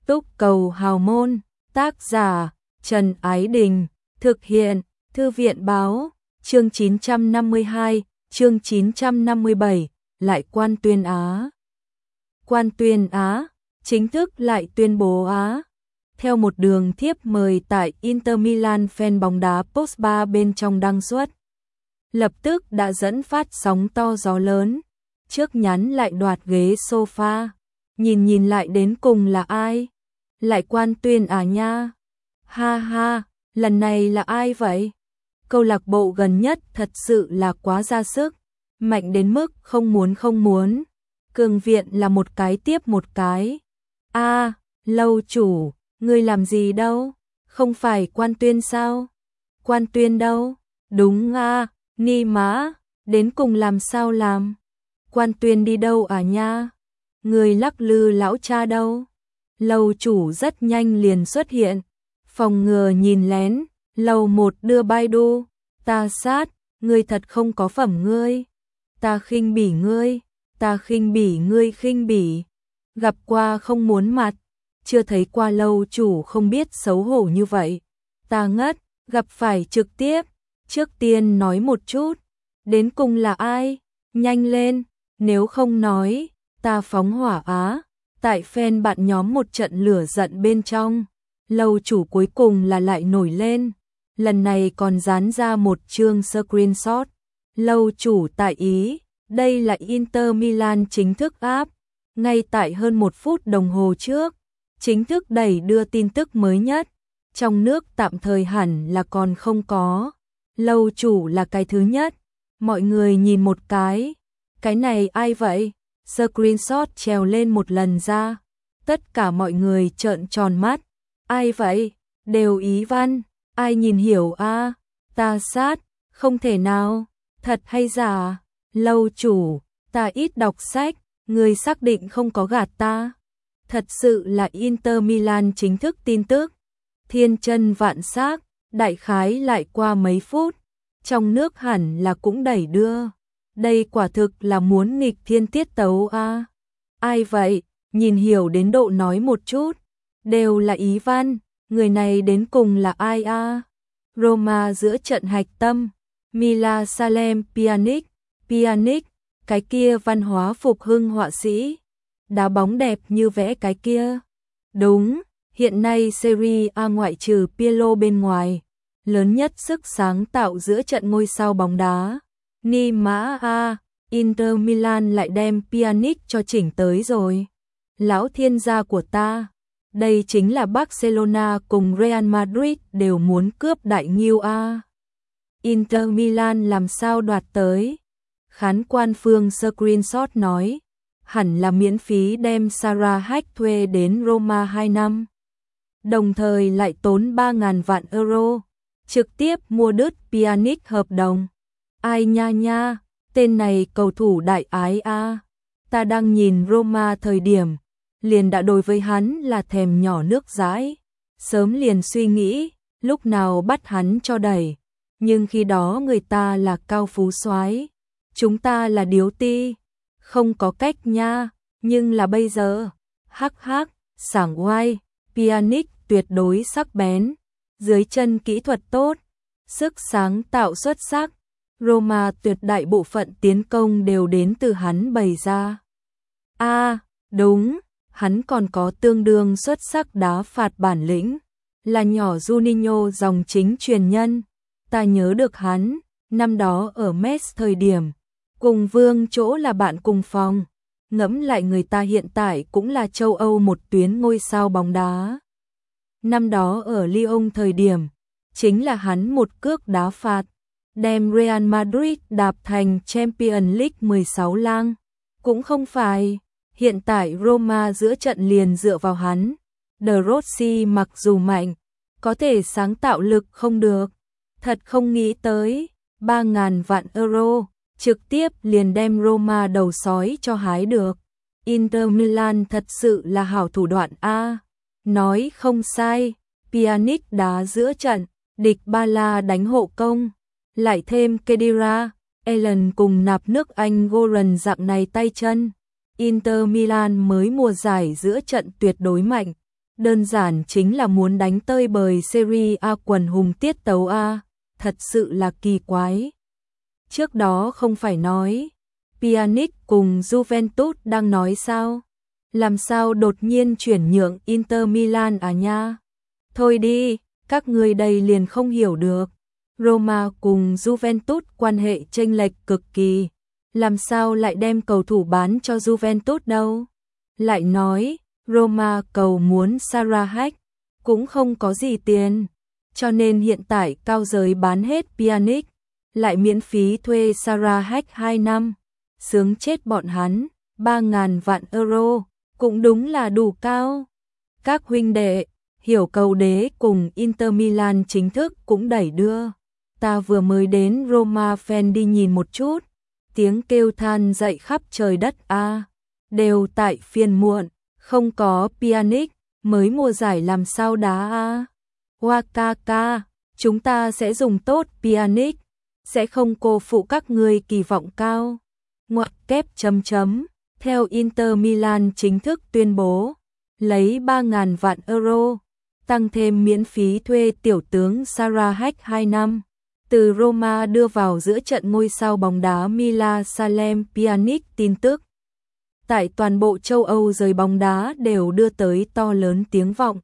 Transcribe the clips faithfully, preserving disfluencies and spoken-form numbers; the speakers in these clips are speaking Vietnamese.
Túc cầu hào môn, tác giả Trần Ái Đình, thực hiện Thư viện báo, chương chín trăm năm mươi hai, chương chín trăm năm mươi bảy, lại Quan Tuyên Á. Quan Tuyên Á, chính thức lại tuyên bố Á. Theo một đường thiếp mời tại Inter Milan, fan bóng đá Post ba bên trong đăng xuất, lập tức đã dẫn phát sóng to gió lớn. Trước nhắn lại đoạt ghế sofa, nhìn nhìn lại đến cùng là ai? Lại Quan Tuyên Á nha. Ha ha, lần này là ai vậy? Câu lạc bộ gần nhất thật sự là quá ra sức, mạnh đến mức không muốn không muốn. Cường viện là một cái tiếp một cái. A, à, lâu chủ, ngươi làm gì đâu? Không phải Quan Tuyên sao? Quan Tuyên đâu? Đúng à, ni má, đến cùng làm sao làm? Quan Tuyên đi đâu à nha? Người lắc lư lão cha đâu? Lầu chủ rất nhanh liền xuất hiện, phòng ngừa nhìn lén. Lầu một đưa Baidu, ta sát, ngươi thật không có phẩm ngươi. Ta khinh bỉ ngươi, ta khinh bỉ ngươi khinh bỉ. Gặp qua không muốn mặt, chưa thấy qua lầu chủ không biết xấu hổ như vậy. Ta ngất, gặp phải trực tiếp. Trước tiên nói một chút, đến cùng là ai? Nhanh lên, nếu không nói, ta phóng hỏa Á. Tại fan bạn nhóm một trận lửa giận bên trong, lầu chủ cuối cùng là lại nổi lên. Lần này còn dán ra một chương screenshot. Lầu chủ tại Ý, đây là Inter Milan chính thức áp. Ngay tại hơn một phút đồng hồ trước, chính thức đẩy đưa tin tức mới nhất. Trong nước tạm thời hẳn là còn không có. Lầu chủ là cái thứ nhất. Mọi người nhìn một cái. Cái này ai vậy? Screenshot trèo lên một lần ra. Tất cả mọi người trợn tròn mắt. Ai vậy? Đều Ý văn. Ai nhìn hiểu a? À? Ta sát, không thể nào. Thật hay giả? Lâu chủ, ta ít đọc sách, người xác định không có gạt ta. Thật sự là Inter Milan chính thức tin tức. Thiên chân vạn xác, đại khái lại qua mấy phút. Trong nước hẳn là cũng đẩy đưa. Đây quả thực là muốn nghịch thiên tiết tấu a. À? Ai vậy? Nhìn hiểu đến độ nói một chút. Đều là Ý văn. Người này đến cùng là ai a? À? Roma giữa trận hạch tâm. Mila Salem Pjanic. Pjanic, cái kia văn hóa phục hưng họa sĩ. Đá bóng đẹp như vẽ cái kia. Đúng, hiện nay Serie A ngoại trừ Pirlo bên ngoài, lớn nhất sức sáng tạo giữa trận ngôi sao bóng đá. Ni mã a, Inter Milan lại đem Pjanic cho chỉnh tới rồi. Lão thiên gia của ta. Đây chính là Barcelona cùng Real Madrid đều muốn cướp đại nghiêu a. Inter Milan làm sao đoạt tới? Khán quan Phương screenshot nói, hẳn là miễn phí đem Sarah Hack thuê đến Roma hai năm. Đồng thời lại tốn ba nghìn vạn euro, trực tiếp mua đứt Pjanic hợp đồng. Ai nha nha, tên này cầu thủ đại ái a. Ta đang nhìn Roma thời điểm, liền đã đối với hắn là thèm nhỏ nước dãi. Sớm liền suy nghĩ, lúc nào bắt hắn cho đẩy. Nhưng khi đó người ta là cao phú soái, chúng ta là điếu ti. Không có cách nha, nhưng là bây giờ. Hắc hắc, sảng oai, Pjanic tuyệt đối sắc bén. Dưới chân kỹ thuật tốt, sức sáng tạo xuất sắc. Roma tuyệt đại bộ phận tiến công đều đến từ hắn bày ra. A, à, đúng. Hắn còn có tương đương xuất sắc đá phạt bản lĩnh, là nhỏ Juninho dòng chính truyền nhân. Ta nhớ được hắn, năm đó ở Metz thời điểm, cùng Vương chỗ là bạn cùng phòng. Ngẫm lại người ta hiện tại cũng là châu Âu một tuyến ngôi sao bóng đá. Năm đó ở Lyon thời điểm, chính là hắn một cước đá phạt, đem Real Madrid đạp thành Champions League mười sáu lang. Cũng không phải. Hiện tại Roma giữa trận liền dựa vào hắn. De Rossi mặc dù mạnh, có thể sáng tạo lực không được. Thật không nghĩ tới, ba nghìn vạn euro, trực tiếp liền đem Roma đầu sói cho hái được. Inter Milan thật sự là hảo thủ đoạn a. Nói không sai, Pjanic đá giữa trận, địch Ba La đánh hộ công. Lại thêm Khedira, Allen cùng nạp nước Anh Goran dạng này tay chân. Inter Milan mới mùa giải giữa trận tuyệt đối mạnh, Đơn giản chính là muốn đánh tơi bời Serie A quần hùng tiết tấu A, thật sự là kỳ quái. Trước đó không phải nói, Pjanic cùng Juventus đang nói sao? Làm sao đột nhiên chuyển nhượng Inter Milan à nha? Thôi đi, các người đây liền không hiểu được. Roma cùng Juventus quan hệ chênh lệch cực kỳ, làm sao lại đem cầu thủ bán cho Juventus đâu? Lại nói, Roma cầu muốn Sarahek, cũng không có gì tiền, cho nên hiện tại cao giới bán hết Pjanic, lại miễn phí thuê Sarahek hai năm. Sướng chết bọn hắn, ba ngàn vạn euro, cũng đúng là đủ cao. Các huynh đệ, hiểu cầu đế cùng Inter Milan chính thức cũng đẩy đưa. Ta vừa mới đến Roma fan đi nhìn một chút, tiếng kêu than dậy khắp trời đất a, đều tại phiền muộn, không có Pjanic, mới mùa giải làm sao đá a. Wakaka, chúng ta sẽ dùng tốt Pjanic, sẽ không cô phụ các người kỳ vọng cao. Ngoặc kép chấm chấm, theo Inter Milan chính thức tuyên bố, lấy ba ngàn vạn euro, tăng thêm miễn phí thuê tiểu tướng Sarahek hai năm. Từ Roma đưa vào giữa trận ngôi sao bóng đá Mila Salem Pjanic tin tức. Tại toàn bộ châu Âu giới bóng đá đều đưa tới to lớn tiếng vọng.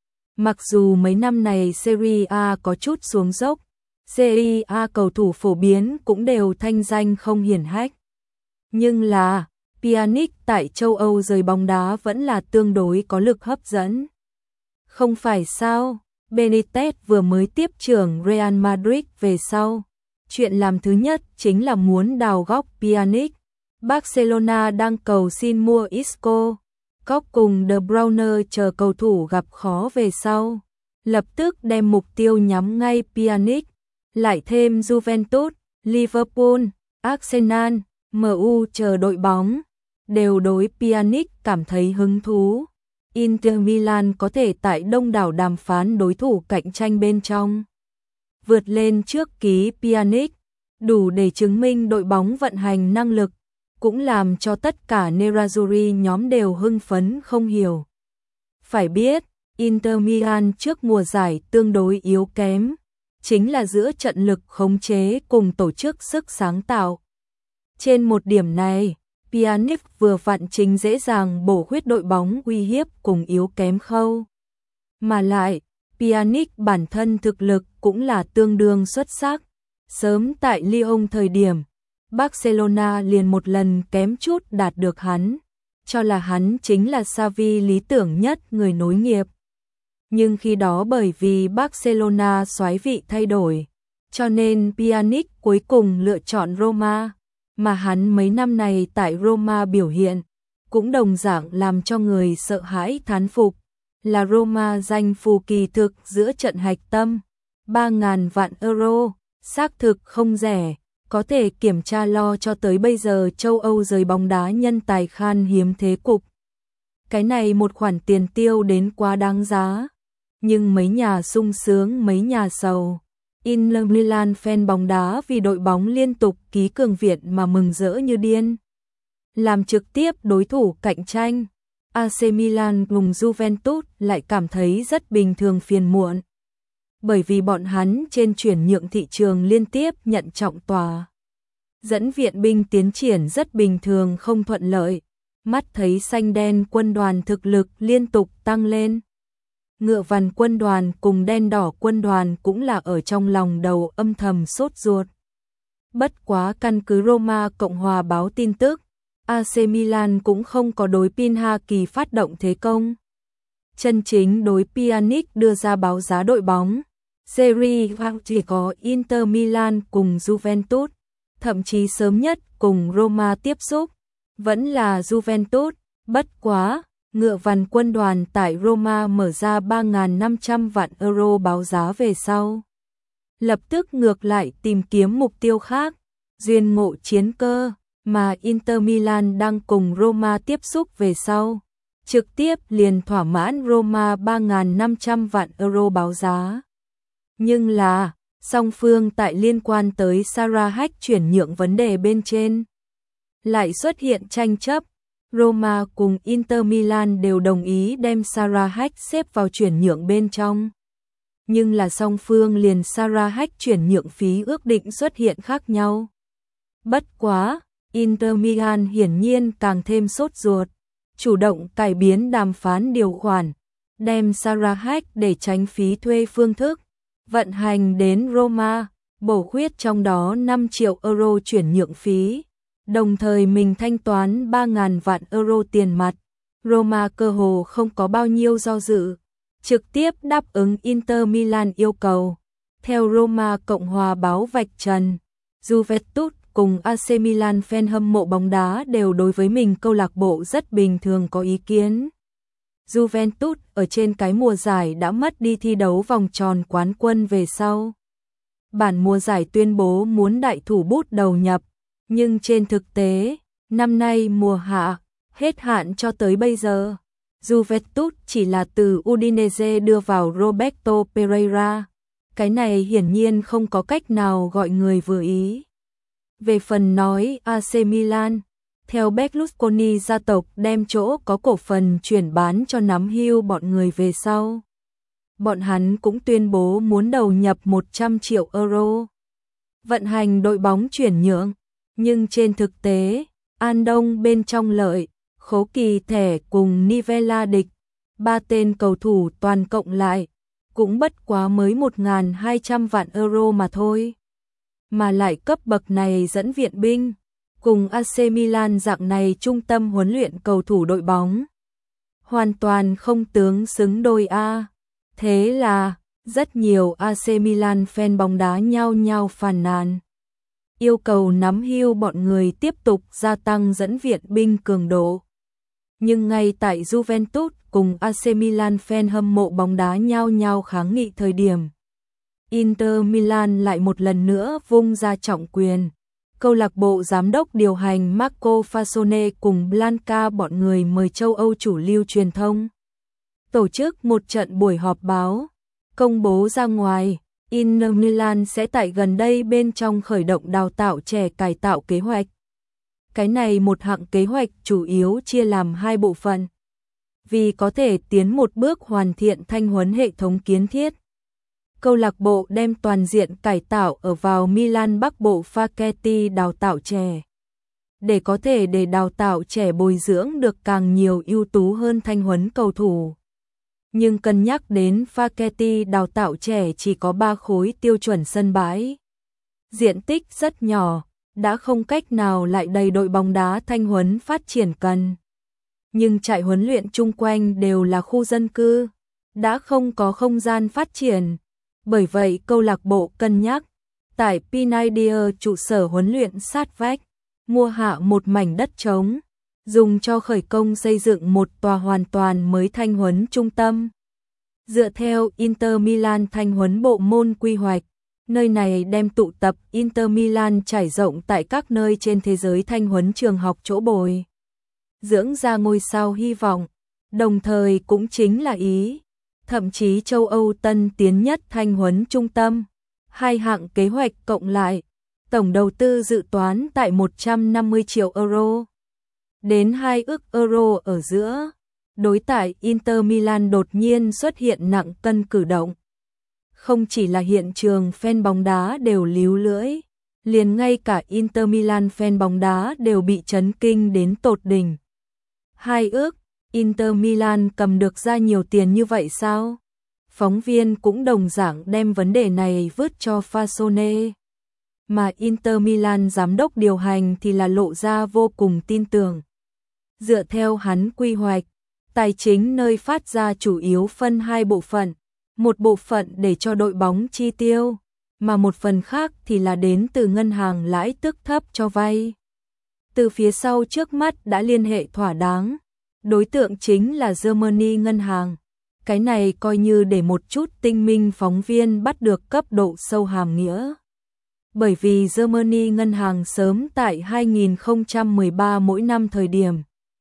Mặc dù mấy năm này Serie A có chút xuống dốc, Serie A cầu thủ phổ biến cũng đều thanh danh không hiển hách. Nhưng là, Pjanic tại châu Âu giới bóng đá vẫn là tương đối có lực hấp dẫn. Không phải sao, Benitez vừa mới tiếp trưởng Real Madrid về sau. Chuyện làm thứ nhất chính là muốn đào góc Pjanic. Barcelona đang cầu xin mua Isco. Cóc cùng De Bruyne chờ cầu thủ gặp khó về sau. Lập tức đem mục tiêu nhắm ngay Pjanic. Lại thêm Juventus, Liverpool, Arsenal, em u chờ đội bóng, đều đối Pjanic cảm thấy hứng thú. Inter Milan có thể tại đông đảo đàm phán đối thủ cạnh tranh bên trong vượt lên trước ký Pjanic, đủ để chứng minh đội bóng vận hành năng lực, cũng làm cho tất cả Nerazzurri nhóm đều hưng phấn không hiểu. Phải biết, Inter Milan trước mùa giải tương đối yếu kém, chính là giữa trận lực khống chế cùng tổ chức sức sáng tạo. Trên một điểm này, Pjanic vừa vặn chính dễ dàng bổ khuyết đội bóng uy hiếp cùng yếu kém khâu. Mà lại, Pjanic bản thân thực lực cũng là tương đương xuất sắc. Sớm tại Lyon thời điểm, Barcelona liền một lần kém chút đạt được hắn, cho là hắn chính là Xavi lý tưởng nhất người nối nghiệp. Nhưng khi đó bởi vì Barcelona soái vị thay đổi, cho nên Pjanic cuối cùng lựa chọn Roma. Mà hắn mấy năm này tại Roma biểu hiện, cũng đồng dạng làm cho người sợ hãi thán phục, là Roma danh phù kỳ thực giữa trận hạch tâm, ba ngàn vạn euro, xác thực không rẻ, có thể kiểm tra lo cho tới bây giờ châu Âu giới bóng đá nhân tài khan hiếm thế cục. Cái này một khoản tiền tiêu đến quá đáng giá, nhưng mấy nhà sung sướng mấy nhà sầu. Inter Milan fan bóng đá vì đội bóng liên tục ký cường viện mà mừng rỡ như điên. Làm trực tiếp đối thủ cạnh tranh, a xê Milan cùng Juventus lại cảm thấy rất bình thường phiền muộn. Bởi vì bọn hắn trên chuyển nhượng thị trường liên tiếp nhận trọng tòa. Dẫn viện binh tiến triển rất bình thường không thuận lợi. Mắt thấy xanh đen quân đoàn thực lực liên tục tăng lên. Ngựa vằn quân đoàn cùng đen đỏ quân đoàn cũng là ở trong lòng đầu âm thầm sốt ruột. Bất quá căn cứ Roma Cộng hòa báo tin tức, a xê Milan cũng không có đối Pinhaki phát động thế công. Chân chính đối Pjanic đưa ra báo giá đội bóng, Serie A chỉ có Inter Milan cùng Juventus, thậm chí sớm nhất cùng Roma tiếp xúc, vẫn là Juventus, bất quá. Ngựa vằn quân đoàn tại Roma mở ra ba nghìn năm trăm vạn euro báo giá về sau. Lập tức ngược lại tìm kiếm mục tiêu khác, duyên ngộ chiến cơ, mà Inter Milan đang cùng Roma tiếp xúc về sau. Trực tiếp liền thỏa mãn Roma ba nghìn năm trăm vạn euro báo giá. Nhưng là, song phương tại liên quan tới Sarahek chuyển nhượng vấn đề bên trên. Lại xuất hiện tranh chấp. Roma cùng Inter Milan đều đồng ý đem Sarahek xếp vào chuyển nhượng bên trong. Nhưng là song phương liền Sarahek chuyển nhượng phí ước định xuất hiện khác nhau. Bất quá, Inter Milan hiển nhiên càng thêm sốt ruột, chủ động cải biến đàm phán điều khoản, đem Sarahek để tránh phí thuê phương thức, vận hành đến Roma, bổ khuyết trong đó năm triệu euro chuyển nhượng phí, đồng thời mình thanh toán ba nghìn vạn euro tiền mặt. Roma cơ hồ không có bao nhiêu do dự, trực tiếp đáp ứng Inter Milan yêu cầu. Theo Roma Cộng hòa báo vạch trần, Juventus cùng a xê Milan fan hâm mộ bóng đá đều đối với mình câu lạc bộ rất bình thường có ý kiến. Juventus ở trên cái mùa giải đã mất đi thi đấu vòng tròn quán quân về sau. Bản mùa giải tuyên bố muốn đại thủ bút đầu nhập, nhưng trên thực tế, năm nay mùa hạ, hết hạn cho tới bây giờ, Juventus chỉ là từ Udinese đưa vào Roberto Pereira. Cái này hiển nhiên không có cách nào gọi người vừa ý. Về phần nói a xê Milan, theo Berlusconi gia tộc đem chỗ có cổ phần chuyển bán cho nắm hưu bọn người về sau. Bọn hắn cũng tuyên bố muốn đầu nhập một trăm triệu euro. Vận hành đội bóng chuyển nhượng, nhưng trên thực tế, An Đông bên trong lợi, Khố Kỳ Thẻ cùng Nivella địch, ba tên cầu thủ toàn cộng lại, cũng bất quá mới một nghìn hai trăm vạn euro mà thôi. Mà lại cấp bậc này dẫn viện binh, cùng a xê Milan dạng này trung tâm huấn luyện cầu thủ đội bóng. Hoàn toàn không tướng xứng đôi A. Thế là, rất nhiều a xê Milan fan bóng đá nhao nhao phàn nàn. Yêu cầu nắm hưu bọn người tiếp tục gia tăng dẫn viện binh cường độ. Nhưng ngay tại Juventus cùng a xê Milan fan hâm mộ bóng đá nhao nhao kháng nghị thời điểm, Inter Milan lại một lần nữa vung ra trọng quyền. Câu lạc bộ giám đốc điều hành Marco Fasone cùng Blanca bọn người mời châu Âu chủ lưu truyền thông tổ chức một trận buổi họp báo, công bố ra ngoài, Inter Milan sẽ tại gần đây bên trong khởi động đào tạo trẻ cải tạo kế hoạch. Cái này một hạng kế hoạch chủ yếu chia làm hai bộ phận. Vì có thể tiến một bước hoàn thiện thanh huấn hệ thống kiến thiết, câu lạc bộ đem toàn diện cải tạo ở vào Milan Bắc Bộ Facchetti đào tạo trẻ. Để có thể để đào tạo trẻ bồi dưỡng được càng nhiều ưu tú hơn thanh huấn cầu thủ. Nhưng cân nhắc đến Facchetti đào tạo trẻ chỉ có ba khối tiêu chuẩn sân bãi. Diện tích rất nhỏ, đã không cách nào lại đầy đội bóng đá thanh huấn phát triển cần. Nhưng trại huấn luyện chung quanh đều là khu dân cư, đã không có không gian phát triển. Bởi vậy câu lạc bộ cân nhắc, tại Pinaidia trụ sở huấn luyện sát vách, mua hạ một mảnh đất trống, dùng cho khởi công xây dựng một tòa hoàn toàn mới thanh huấn trung tâm. Dựa theo Inter Milan thanh huấn bộ môn quy hoạch, nơi này đem tụ tập Inter Milan trải rộng tại các nơi trên thế giới thanh huấn trường học chỗ bồi dưỡng ra ngôi sao hy vọng, đồng thời cũng chính là Ý, thậm chí châu Âu tân tiến nhất thanh huấn trung tâm. Hai hạng kế hoạch cộng lại, tổng đầu tư dự toán tại một trăm năm mươi triệu euro đến hai ức euro ở giữa. Đối tại Inter Milan đột nhiên xuất hiện nặng cân cử động. Không chỉ là hiện trường fan bóng đá đều líu lưỡi, liền ngay cả Inter Milan fan bóng đá đều bị chấn kinh đến tột đỉnh. Hai ước, Inter Milan cầm được ra nhiều tiền như vậy sao? Phóng viên cũng đồng dạng đem vấn đề này vứt cho Fasone. Mà Inter Milan giám đốc điều hành thì là lộ ra vô cùng tin tưởng. Dựa theo hắn quy hoạch, tài chính nơi phát ra chủ yếu phân hai bộ phận. Một bộ phận để cho đội bóng chi tiêu, mà một phần khác thì là đến từ ngân hàng lãi tức thấp cho vay. Từ phía sau trước mắt đã liên hệ thỏa đáng, đối tượng chính là Germany ngân hàng. Cái này coi như để một chút tinh minh phóng viên bắt được cấp độ sâu hàm nghĩa. Bởi vì Germany ngân hàng sớm tại hai nghìn không trăm mười ba mỗi năm thời điểm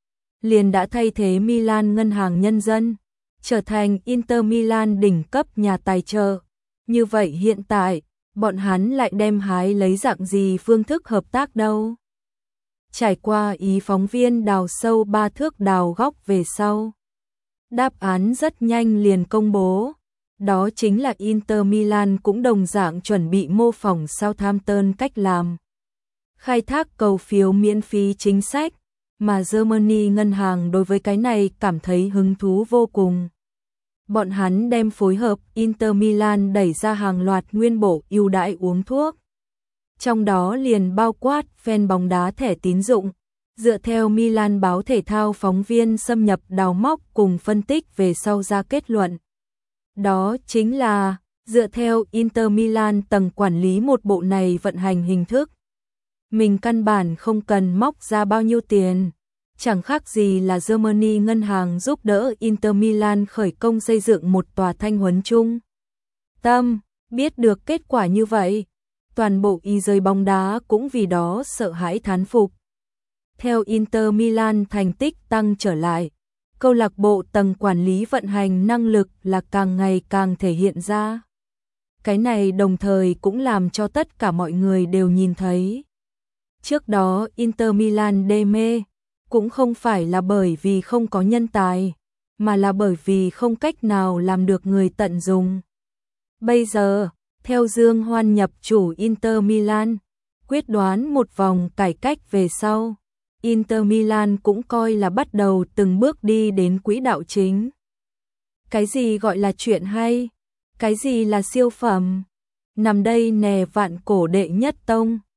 liền đã thay thế Milan ngân hàng nhân dân, trở thành Inter Milan đỉnh cấp nhà tài trợ. Như vậy hiện tại, bọn hắn lại đem hái lấy dạng gì phương thức hợp tác đâu? trải qua ý phóng viên đào sâu ba thước đào góc về sau. Đáp án rất nhanh liền công bố, đó chính là Inter Milan cũng đồng dạng chuẩn bị mô phỏng Southampton cách làm. Khai thác cầu phiếu miễn phí chính sách, mà Germany ngân hàng đối với cái này cảm thấy hứng thú vô cùng. Bọn hắn đem phối hợp Inter Milan đẩy ra hàng loạt nguyên bộ ưu đãi uống thuốc. Trong đó liền bao quát fan bóng đá thẻ tín dụng. Dựa theo Milan báo thể thao phóng viên xâm nhập đào móc cùng phân tích về sau ra kết luận. Đó chính là, dựa theo Inter Milan tầng quản lý một bộ này vận hành hình thức. Mình căn bản không cần móc ra bao nhiêu tiền. Chẳng khác gì là Germany ngân hàng giúp đỡ Inter Milan khởi công xây dựng một tòa thanh huấn chung. Tâm, biết được kết quả như vậy, toàn bộ y giới bóng đá cũng vì đó sợ hãi thán phục. Theo Inter Milan thành tích tăng trở lại, câu lạc bộ tầng quản lý vận hành năng lực là càng ngày càng thể hiện ra. Cái này đồng thời cũng làm cho tất cả mọi người đều nhìn thấy. Trước đó Inter Milan đê mê, cũng không phải là bởi vì không có nhân tài, mà là bởi vì không cách nào làm được người tận dụng. Bây giờ, theo Dương Hoan nhập chủ Inter Milan, quyết đoán một vòng cải cách về sau, Inter Milan cũng coi là bắt đầu từng bước đi đến quỹ đạo chính. Cái gì gọi là chuyện hay? Cái gì là siêu phẩm? Nằm đây nè vạn cổ đệ nhất tông.